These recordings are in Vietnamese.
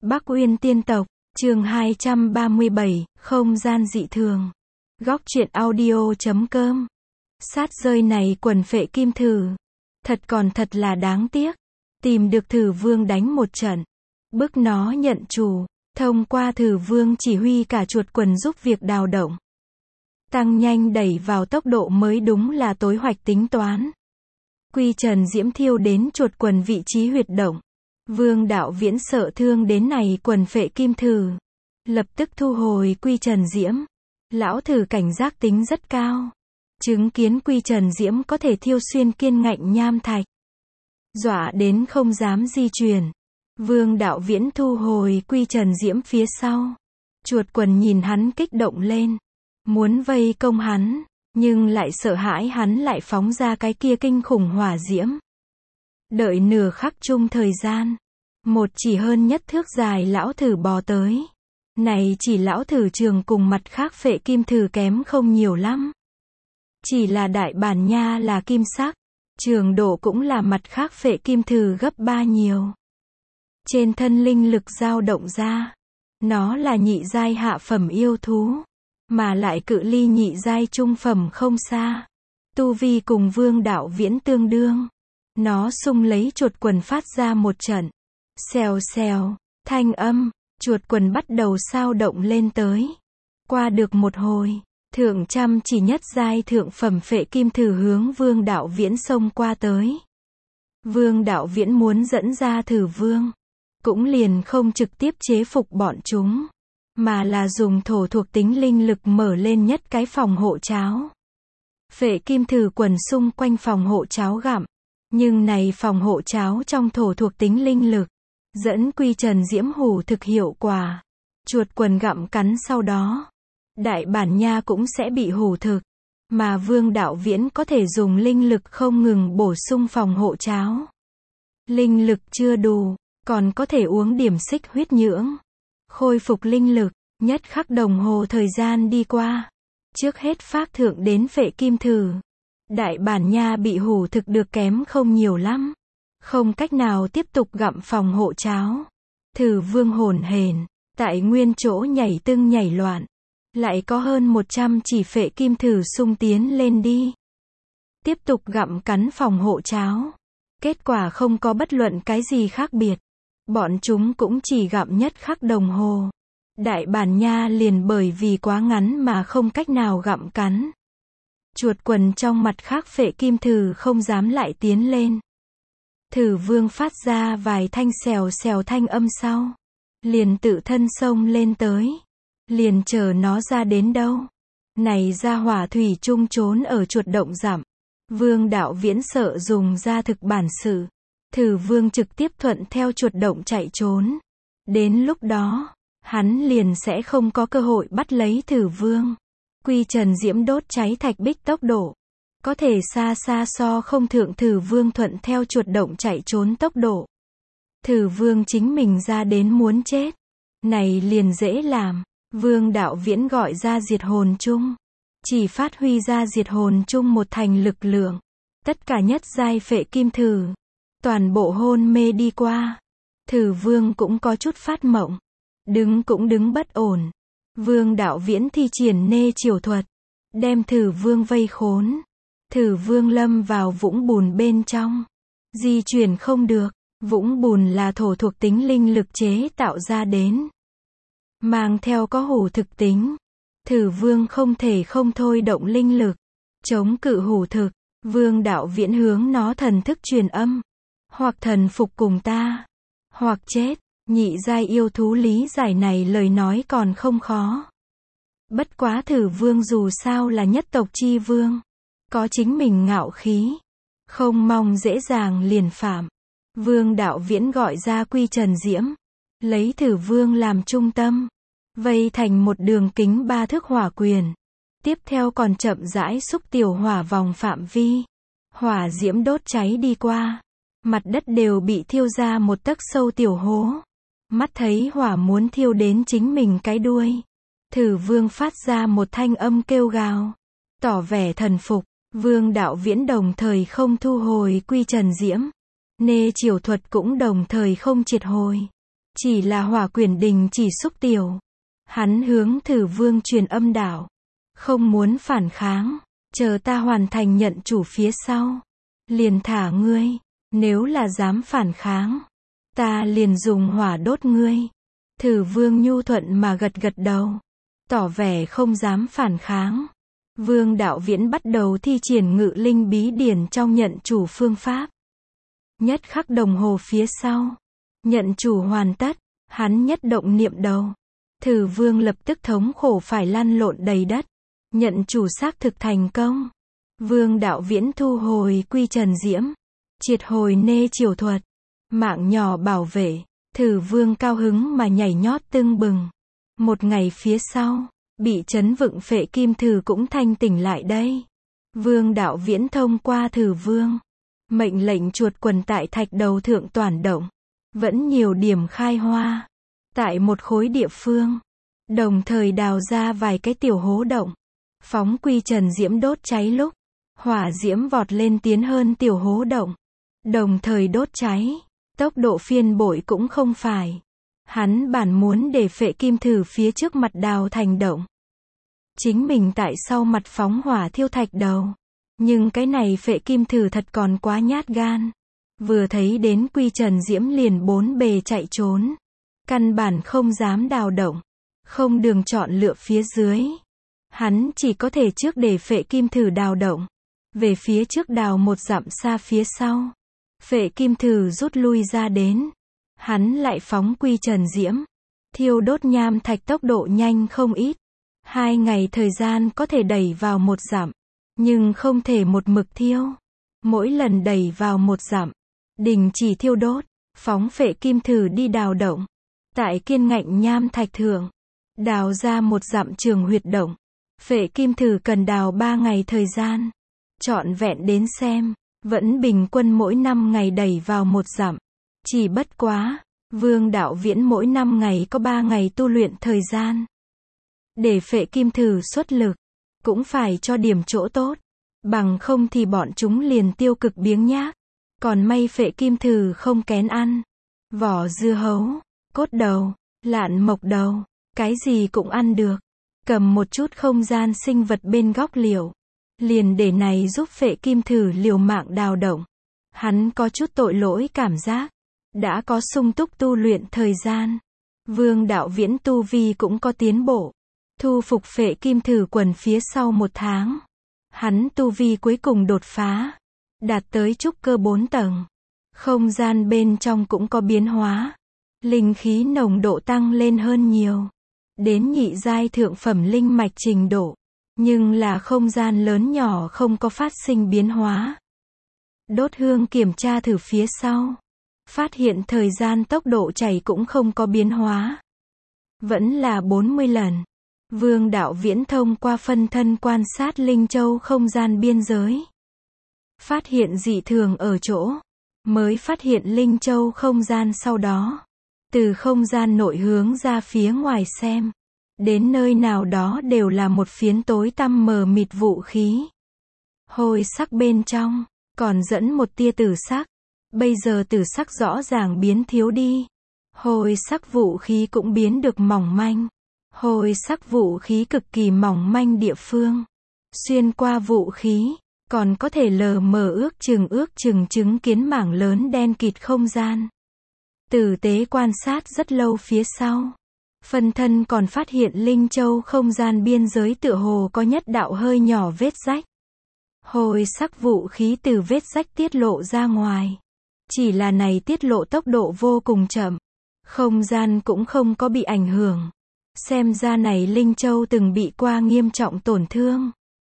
Bắc Uyên Tiên Tộc, chương 237, không gian dị thường. Góc truyện audio.com. Sát rơi này quần phệ kim thử. Thật là đáng tiếc. Tìm được thử vương đánh một trận. Bức nó nhận chủ. Thông qua thử vương chỉ huy cả chuột quần giúp việc đào động. Tăng nhanh đẩy vào tốc độ mới đúng là tối hoạch tính toán. Quy Trần Diễm thiêu đến chuột quần vị trí huyệt động. Vương Đạo Viễn sợ thương đến này quần phệ kim thử. Lập tức thu hồi Quy Trần Diễm. Lão thử cảnh giác tính rất cao. Chứng kiến Quy Trần Diễm có thể thiêu xuyên kiên ngạnh nham thạch. Dọa đến không dám di chuyển. Vương Đạo Viễn thu hồi Quy Trần Diễm phía sau. Chuột quần nhìn hắn kích động lên. Muốn vây công hắn, nhưng lại sợ hãi hắn lại phóng ra cái kia kinh khủng hỏa diễm. Đợi nửa khắc chung thời gian. Một chỉ hơn nhất thước dài lão thử bò tới. Này chỉ lão thử trường cùng mặt khác phệ kim thử kém không nhiều lắm. Chỉ là đại bản nha là kim sắc. Trường độ cũng là mặt khác phệ kim thử gấp 3 nhiều. Trên thân linh lực dao động ra. Nó là nhị giai hạ phẩm yêu thú. Mà lại cự ly nhị giai trung phẩm không xa. Tu vi cùng Vương Đạo Viễn tương đương. Nó xung lấy chuột quần phát ra một trận. Xèo xèo, thanh âm, chuột quần bắt đầu sao động lên tới. Qua được một hồi, thượng trăm chỉ nhất giai thượng phẩm phệ kim thử hướng Vương Đạo Viễn xông qua tới. Vương Đạo Viễn muốn dẫn ra thử vương. Cũng liền không trực tiếp chế phục bọn chúng. Mà là dùng thổ thuộc tính linh lực mở lên nhất cái phòng hộ cháo. Phệ kim thử quần xung quanh phòng hộ cháo gặm. Nhưng này phòng hộ cháo trong thổ thuộc tính linh lực. Dẫn Quy Trần Diễm hủ thực hiệu quả. Chuột quần gặm cắn sau đó. Đại bản nha cũng sẽ bị hủ thực. Mà Vương Đạo Viễn có thể dùng linh lực không ngừng bổ sung phòng hộ cháo. Linh lực chưa đủ, còn có thể uống điểm xích huyết nhưỡng. Khôi phục linh lực, nhất khắc đồng hồ thời gian đi qua. Trước hết phác thượng đến phệ kim thử. Đại bản nha bị hủ thực được kém không nhiều lắm. Không cách nào tiếp tục gặm phòng hộ cháo. Thử vương hồn hển, tại nguyên chỗ nhảy tưng nhảy loạn. Lại có hơn 100 chỉ phệ kim thử xung tiến lên đi. Tiếp tục gặm cắn phòng hộ cháo. Kết quả không có bất luận cái gì khác biệt. Bọn chúng cũng chỉ gặm nhất khắc đồng hồ. Đại bản nha liền bởi vì quá ngắn mà không cách nào gặm cắn. Chuột quần trong mặt khác phệ kim thử không dám lại tiến lên. Thử vương phát ra vài thanh xèo xèo thanh âm sau. Liền tự thân xông lên tới. Liền chờ nó ra đến đâu. Này ra hỏa thủy chung trốn ở chuột động giảm. Vương Đạo Viễn sợ dùng ra thực bản sự. Thử vương trực tiếp thuận theo chuột động chạy trốn. Đến lúc đó, hắn liền sẽ không có cơ hội bắt lấy thử vương. Quy Trần Diễm đốt cháy thạch bích tốc độ. Có thể xa xa so không thượng thử vương thuận theo chuột động chạy trốn tốc độ. Thử vương chính mình ra đến muốn chết. Này liền dễ làm. Vương Đạo Viễn gọi ra diệt hồn chung. Chỉ phát huy ra diệt hồn chung một thành lực lượng. Tất cả nhất giai phệ kim thử. Toàn bộ hôn mê đi qua. Thử vương cũng có chút phát mộng. Đứng cũng đứng bất ổn. Vương Đạo Viễn thi triển nê chiều thuật. Đem thử vương vây khốn. Thử vương lâm vào vũng bùn bên trong. Di chuyển không được. Vũng bùn là thổ thuộc tính linh lực chế tạo ra đến. Mang theo có hủ thực tính. Thử vương không thể không thôi động linh lực. Chống cự hủ thực. Vương Đạo Viễn hướng nó thần thức truyền âm. Hoặc thần phục cùng ta. Hoặc chết. Nhị giai yêu thú lý giải này lời nói còn không khó. Bất quá thử vương dù sao là nhất tộc chi vương. Có chính mình ngạo khí. Không mong dễ dàng liền phạm. Vương Đạo Viễn gọi ra Quy Trần Diễm. Lấy thử vương làm trung tâm. Vây thành một đường kính 3 thước hỏa quyền. Tiếp theo còn chậm rãi xúc tiểu hỏa vòng phạm vi. Hỏa diễm đốt cháy đi qua. Mặt đất đều bị thiêu ra một tấc sâu tiểu hố. Mắt thấy hỏa muốn thiêu đến chính mình cái đuôi. Thử vương phát ra một thanh âm kêu gào. Tỏ vẻ thần phục. Vương Đạo Viễn đồng thời không thu hồi Quy Trần Diễm. Nê chiều thuật cũng đồng thời không triệt hồi. Chỉ là Hỏa Quyển Đình chỉ xúc tiểu. Hắn hướng Thử Vương truyền âm đạo. Không muốn phản kháng. Chờ ta hoàn thành nhận chủ phía sau. Liền thả ngươi. Nếu là dám phản kháng. Ta liền dùng hỏa đốt ngươi. Thử Vương nhu thuận mà gật gật đầu. Tỏ vẻ không dám phản kháng. Vương Đạo Viễn bắt đầu thi triển Ngự Linh bí điển trong nhận chủ phương pháp. Nhất khắc đồng hồ phía sau. Nhận chủ hoàn tất. Hắn nhất động niệm đầu. Thử Vương lập tức thống khổ phải lăn lộn đầy đất. Nhận chủ xác thực thành công. Vương Đạo Viễn thu hồi Quy Trần Diễm. Triệt hồi nê chiều thuật. Mạng nhỏ bảo vệ. Thử Vương cao hứng mà nhảy nhót tưng bừng. Một ngày phía sau, bị chấn vựng Phệ Kim Thử cũng thanh tỉnh lại đây. Vương Đạo Viễn thông qua Thử Vương. Mệnh lệnh chuột quần tại thạch đầu thượng toàn động. Vẫn nhiều điểm khai hoa. Tại một khối địa phương. Đồng thời đào ra vài cái tiểu hố động. Phóng Quy Trần Diễm đốt cháy lúc. Hỏa diễm vọt lên tiến hơn tiểu hố động. Đồng thời đốt cháy. Tốc độ phiên bội cũng không phải. Hắn bản muốn để Phệ Kim Thử phía trước mặt đào thành động. Chính mình tại sau mặt phóng hỏa thiêu thạch đầu. Nhưng cái này Phệ Kim Thử thật còn quá nhát gan. Vừa thấy đến Quy Trần Diễm liền bốn bề chạy trốn. Căn bản không dám đào động. Không đường chọn lựa phía dưới. Hắn chỉ có thể trước để Phệ Kim Thử đào động. Về phía trước đào một dặm xa phía sau. Phệ Kim Thử rút lui ra đến. Hắn lại phóng Quy Trần Diễm. Thiêu đốt nham thạch tốc độ nhanh không ít. 2 ngày thời gian có thể đẩy vào một dặm. Nhưng không thể một mực thiêu. Mỗi lần đẩy vào một dặm. Đình chỉ thiêu đốt. Phóng Phệ Kim Thử đi đào động. Tại kiên ngạnh nham thạch thượng. Đào ra một dặm trường huyệt động. Phệ Kim Thử cần đào 3 ngày thời gian. Trọn vẹn đến xem. Vẫn bình quân mỗi 5 ngày đẩy vào một dặm. Chỉ bất quá. Vương Đạo Viễn mỗi 5 ngày có 3 ngày tu luyện thời gian. Để Phệ Kim Thử xuất lực. Cũng phải cho điểm chỗ tốt. Bằng không thì bọn chúng liền tiêu cực biếng nhác. Còn may Phệ Kim Thử không kén ăn. Vỏ dưa hấu, cốt đầu, lạn mộc đầu. Cái gì cũng ăn được. Cầm một chút không gian sinh vật bên góc liều. Liền để này giúp Phệ Kim Thử liều mạng đào động. Hắn có chút tội lỗi cảm giác. Đã có sung túc tu luyện thời gian. Vương Đạo Viễn tu vi cũng có tiến bộ. Thu phục Phệ Kim Thử quần phía sau 1 tháng. Hắn tu vi cuối cùng đột phá. Đạt tới trúc cơ 4 tầng. Không gian bên trong cũng có biến hóa. Linh khí nồng độ tăng lên hơn nhiều. Đến nhị giai thượng phẩm linh mạch trình độ. Nhưng là không gian lớn nhỏ không có phát sinh biến hóa. Đốt hương kiểm tra thử phía sau. Phát hiện thời gian tốc độ chảy cũng không có biến hóa. Vẫn là 40 lần. Vương Đạo Viễn thông qua phân thân quan sát Linh Châu không gian biên giới. Phát hiện dị thường ở chỗ. Mới phát hiện Linh Châu không gian sau đó. Từ không gian nội hướng ra phía ngoài xem. Đến nơi nào đó đều là một phiến tối tăm mờ mịt vũ khí. Hồi sắc bên trong. Còn dẫn một tia tử sắc. Bây giờ tử sắc rõ ràng biến thiếu đi. Hồi sắc vũ khí cũng biến được mỏng manh. Hồi sắc vũ khí cực kỳ mỏng manh địa phương. Xuyên qua vũ khí. Còn có thể lờ mờ ước chừng chứng kiến mảng lớn đen kịt không gian. Tử tế quan sát rất lâu phía sau. Phân thân còn phát hiện Linh Châu không gian biên giới tựa hồ có nhất đạo hơi nhỏ vết rách. Hồi sắc vũ khí từ vết rách tiết lộ ra ngoài. Chỉ là này tiết lộ tốc độ vô cùng chậm. Không gian cũng không có bị ảnh hưởng. Xem ra này Linh Châu từng bị qua nghiêm trọng tổn thương.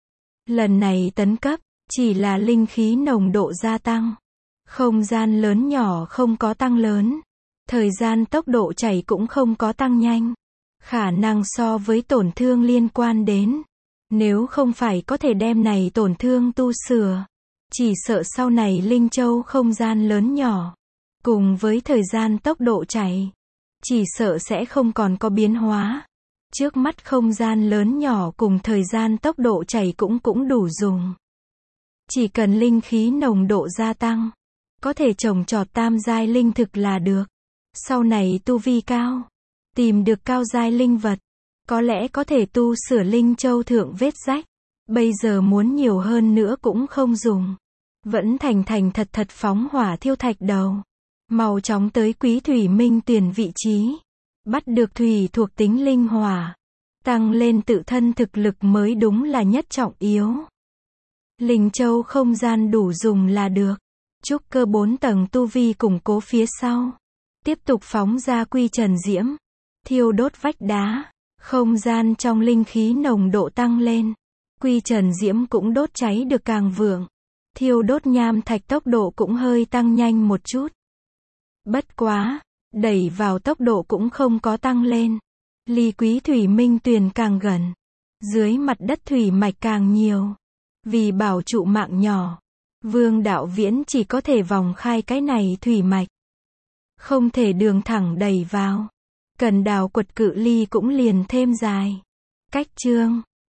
Lần này tấn cấp, chỉ là linh khí nồng độ gia tăng. Không gian lớn nhỏ không có tăng lớn. Thời gian tốc độ chảy cũng không có tăng nhanh. Khả năng so với tổn thương liên quan đến. Nếu không phải có thể đem này tổn thương tu sửa. Chỉ sợ sau này Linh Châu không gian lớn nhỏ. Cùng với thời gian tốc độ chảy. Chỉ sợ sẽ không còn có biến hóa. Trước mắt không gian lớn nhỏ cùng thời gian tốc độ chảy cũng đủ dùng. Chỉ cần linh khí nồng độ gia tăng. Có thể trồng trọt tam giai linh thực là được. Sau này tu vi cao, tìm được cao giai linh vật, có lẽ có thể tu sửa linh châu thượng vết rách. Bây giờ muốn nhiều hơn nữa cũng không dùng. Vẫn thành thành thật thật phóng hỏa thiêu thạch đầu. Mau chóng tới Quý Thủy Minh tuyển vị trí. Bắt được thủy thuộc tính linh hỏa. Tăng lên tự thân thực lực mới đúng là nhất trọng yếu. Linh châu không gian đủ dùng là được. Trúc cơ 4 tầng tu vi củng cố phía sau. Tiếp tục phóng ra quy trần diễm. Thiêu đốt vách đá. Không gian trong linh khí nồng độ tăng lên. Quy trần diễm cũng đốt cháy được càng vượng. Thiêu đốt nham thạch tốc độ cũng hơi tăng nhanh một chút. Bất quá, đẩy vào tốc độ cũng không có tăng lên. Ly Quý Thủy Minh tuyền càng gần. Dưới mặt đất thủy mạch càng nhiều. Vì bảo trụ mạng nhỏ, Vương Đạo Viễn chỉ có thể vòng khai cái này thủy mạch. Không thể đường thẳng đẩy vào. Cần đào quật cự ly cũng liền thêm dài. Cách chương